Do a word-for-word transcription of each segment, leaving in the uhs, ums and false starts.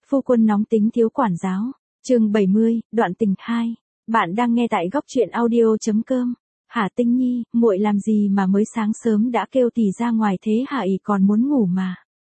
Phu quân nóng tính thiếu quản giáo. Chương bảy mươi, đoạn tình hai. Bạn đang nghe tại góc truyện audio chấm com. Hả Tinh Nhi, muội làm gì mà mới sáng sớm đã kêu tỷ ra ngoài thế hả, ỉ còn muốn ngủ mà.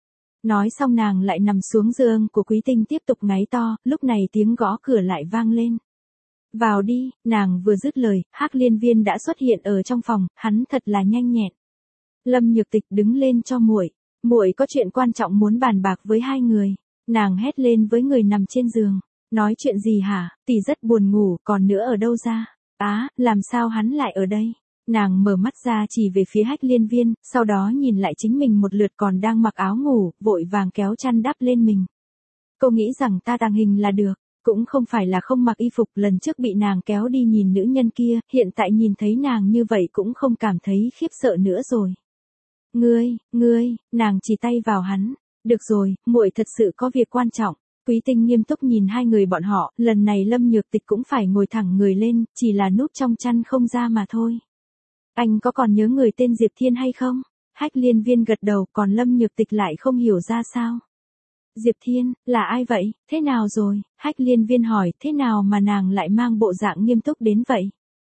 Nói xong nàng lại nằm xuống giường của Quý Tinh tiếp tục ngáy to, lúc này tiếng gõ cửa lại vang lên. Vào đi, nàng vừa dứt lời, Hắc Liên Viên đã xuất hiện ở trong phòng, hắn thật là nhanh nhẹn. Lâm Nhược Tịch đứng lên cho muội, muội có chuyện quan trọng muốn bàn bạc với hai người. Nàng hét lên với người nằm trên giường, nói chuyện gì hả, tỷ rất buồn ngủ, còn nữa ở đâu ra? Á, làm sao hắn lại ở đây? Nàng mở mắt ra chỉ về phía Hách Liên Viên, sau đó nhìn lại chính mình một lượt còn đang mặc áo ngủ, vội vàng kéo chăn đắp lên mình. Cô nghĩ rằng ta tàng hình là được, cũng không phải là không mặc y phục, lần trước bị nàng kéo đi nhìn nữ nhân kia, hiện tại nhìn thấy nàng như vậy cũng không cảm thấy khiếp sợ nữa rồi. Ngươi, ngươi, nàng chỉ tay vào hắn. Được rồi, muội thật sự có việc quan trọng. Quý Tinh nghiêm túc nhìn hai người bọn họ, lần này Lâm Nhược Tịch cũng phải ngồi thẳng người lên, chỉ là núp trong chăn không ra mà thôi. Anh có còn nhớ người tên Diệp Thiên hay không? Hách Liên Viên gật đầu, còn Lâm Nhược Tịch lại không hiểu ra sao. Diệp Thiên, là ai vậy, thế nào rồi? Hách Liên Viên hỏi, thế nào mà nàng lại mang bộ dạng nghiêm túc đến vậy?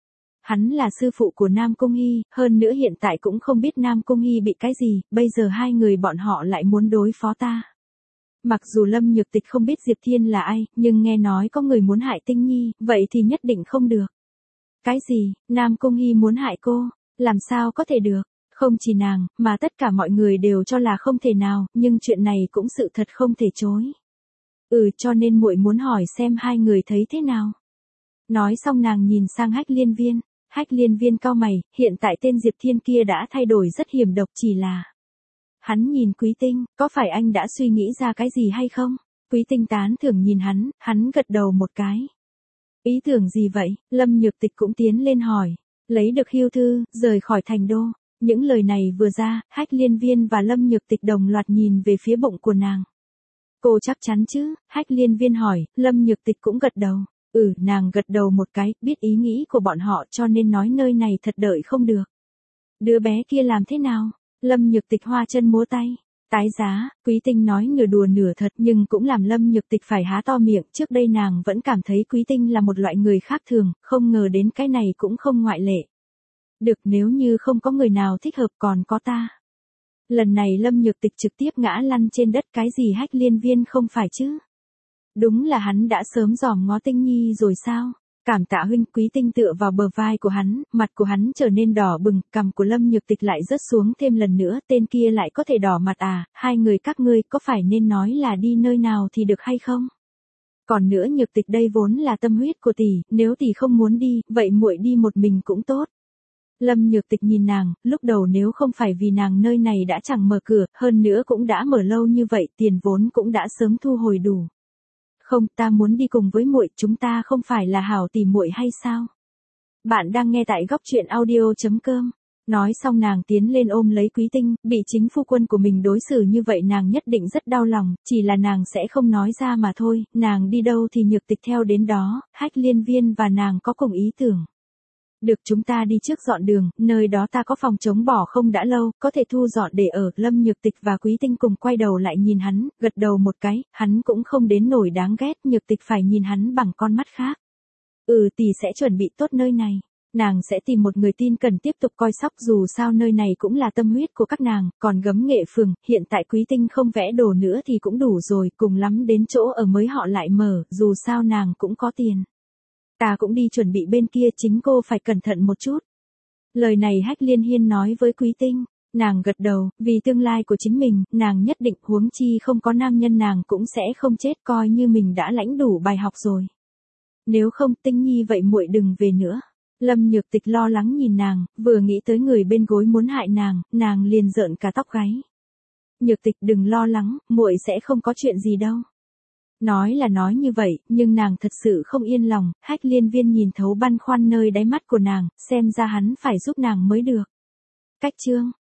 Hắn là sư phụ của Nam Cung Hy, hơn nữa hiện tại cũng không biết Nam Cung Hy bị cái gì, bây giờ hai người bọn họ lại muốn đối phó ta. Mặc dù Lâm Nhược Tịch không biết Diệp Thiên là ai, nhưng nghe nói có người muốn hại Tinh Nhi, vậy thì nhất định không được. Cái gì, Nam Cung Hy muốn hại cô? Làm sao có thể được? Không chỉ nàng, mà tất cả mọi người đều cho là không thể nào, nhưng chuyện này cũng sự thật không thể chối. Ừ, cho nên muội muốn hỏi xem hai người thấy thế nào. Nói xong nàng nhìn sang Hách Liên Viên. Hách Liên Viên cau mày, hiện tại tên Diệp Thiên kia đã thay đổi rất hiểm độc, chỉ là... Hắn nhìn Quý Tinh, có phải anh đã suy nghĩ ra cái gì hay không? Quý Tinh tán thưởng nhìn hắn, hắn gật đầu một cái. Ý tưởng gì vậy? Lâm Nhược Tịch cũng tiến lên hỏi. Lấy được hưu thư, rời khỏi thành đô. Những lời này vừa ra, Hách Liên Viên và Lâm Nhược Tịch đồng loạt nhìn về phía bụng của nàng. Cô chắc chắn chứ? Hách Liên Viên hỏi, Lâm Nhược Tịch cũng gật đầu. Ừ, nàng gật đầu một cái, biết ý nghĩ của bọn họ cho nên nói nơi này thật đợi không được. Đứa bé kia làm thế nào? Lâm Nhược Tịch hoa chân múa tay. Tái giá, Quý Tinh nói nửa đùa nửa thật nhưng cũng làm Lâm Nhược Tịch phải há to miệng, trước đây nàng vẫn cảm thấy Quý Tinh là một loại người khác thường, không ngờ đến cái này cũng không ngoại lệ. Được, nếu như không có người nào thích hợp còn có ta. Lần này Lâm Nhược Tịch trực tiếp ngã lăn trên đất, cái gì Hách Liên Viên không phải chứ? Đúng là hắn đã sớm dòm ngó Tinh Nhi rồi sao? Cảm tạ huynh. Quý Tinh tựa vào bờ vai của hắn, mặt của hắn trở nên đỏ bừng, cằm của Lâm Nhược Tịch lại rớt xuống thêm lần nữa, tên kia lại có thể đỏ mặt à, hai người các ngươi có phải nên nói là đi nơi nào thì được hay không? Còn nữa Nhược Tịch đây vốn là tâm huyết của tỷ, nếu tỷ không muốn đi, vậy muội đi một mình cũng tốt. Lâm Nhược Tịch nhìn nàng, lúc đầu nếu không phải vì nàng nơi này đã chẳng mở cửa, hơn nữa cũng đã mở lâu như vậy, tiền vốn cũng đã sớm thu hồi đủ. Không, ta muốn đi cùng với muội, chúng ta không phải là hảo tỷ muội hay sao? Bạn đang nghe tại góc truyện audio chấm com. Nói xong nàng tiến lên ôm lấy Quý Tinh, bị chính phu quân của mình đối xử như vậy nàng nhất định rất đau lòng, chỉ là nàng sẽ không nói ra mà thôi, nàng đi đâu thì Nhược Tịch theo đến đó, Hách Liên Viên và nàng có cùng ý tưởng. Được, chúng ta đi trước dọn đường, nơi đó ta có phòng trống bỏ không đã lâu, có thể thu dọn để ở. Lâm Nhược Tịch và Quý Tinh cùng quay đầu lại nhìn hắn, gật đầu một cái, hắn cũng không đến nổi đáng ghét, Nhược Tịch phải nhìn hắn bằng con mắt khác. Ừ, tỷ sẽ chuẩn bị tốt nơi này. Nàng sẽ tìm một người tin cần tiếp tục coi sóc, dù sao nơi này cũng là tâm huyết của các nàng, còn Gấm Nghệ Phường, hiện tại Quý Tinh không vẽ đồ nữa thì cũng đủ rồi, cùng lắm đến chỗ ở mới họ lại mở, dù sao nàng cũng có tiền. Ta cũng đi chuẩn bị bên kia, chính cô phải cẩn thận một chút. Lời này Hách Liên Hiên nói với Quý Tinh, nàng gật đầu, vì tương lai của chính mình, nàng nhất định, huống chi không có nam nhân nàng cũng sẽ không chết, coi như mình đã lãnh đủ bài học rồi. Nếu không, Tinh Nhi vậy muội đừng về nữa. Lâm Nhược Tịch lo lắng nhìn nàng, vừa nghĩ tới người bên gối muốn hại nàng, nàng liền rợn cả tóc gáy. Nhược Tịch đừng lo lắng, muội sẽ không có chuyện gì đâu. Nói là nói như vậy, nhưng nàng thật sự không yên lòng, Hách Liên Viên nhìn thấu băn khoăn nơi đáy mắt của nàng, xem ra hắn phải giúp nàng mới được. Cách chương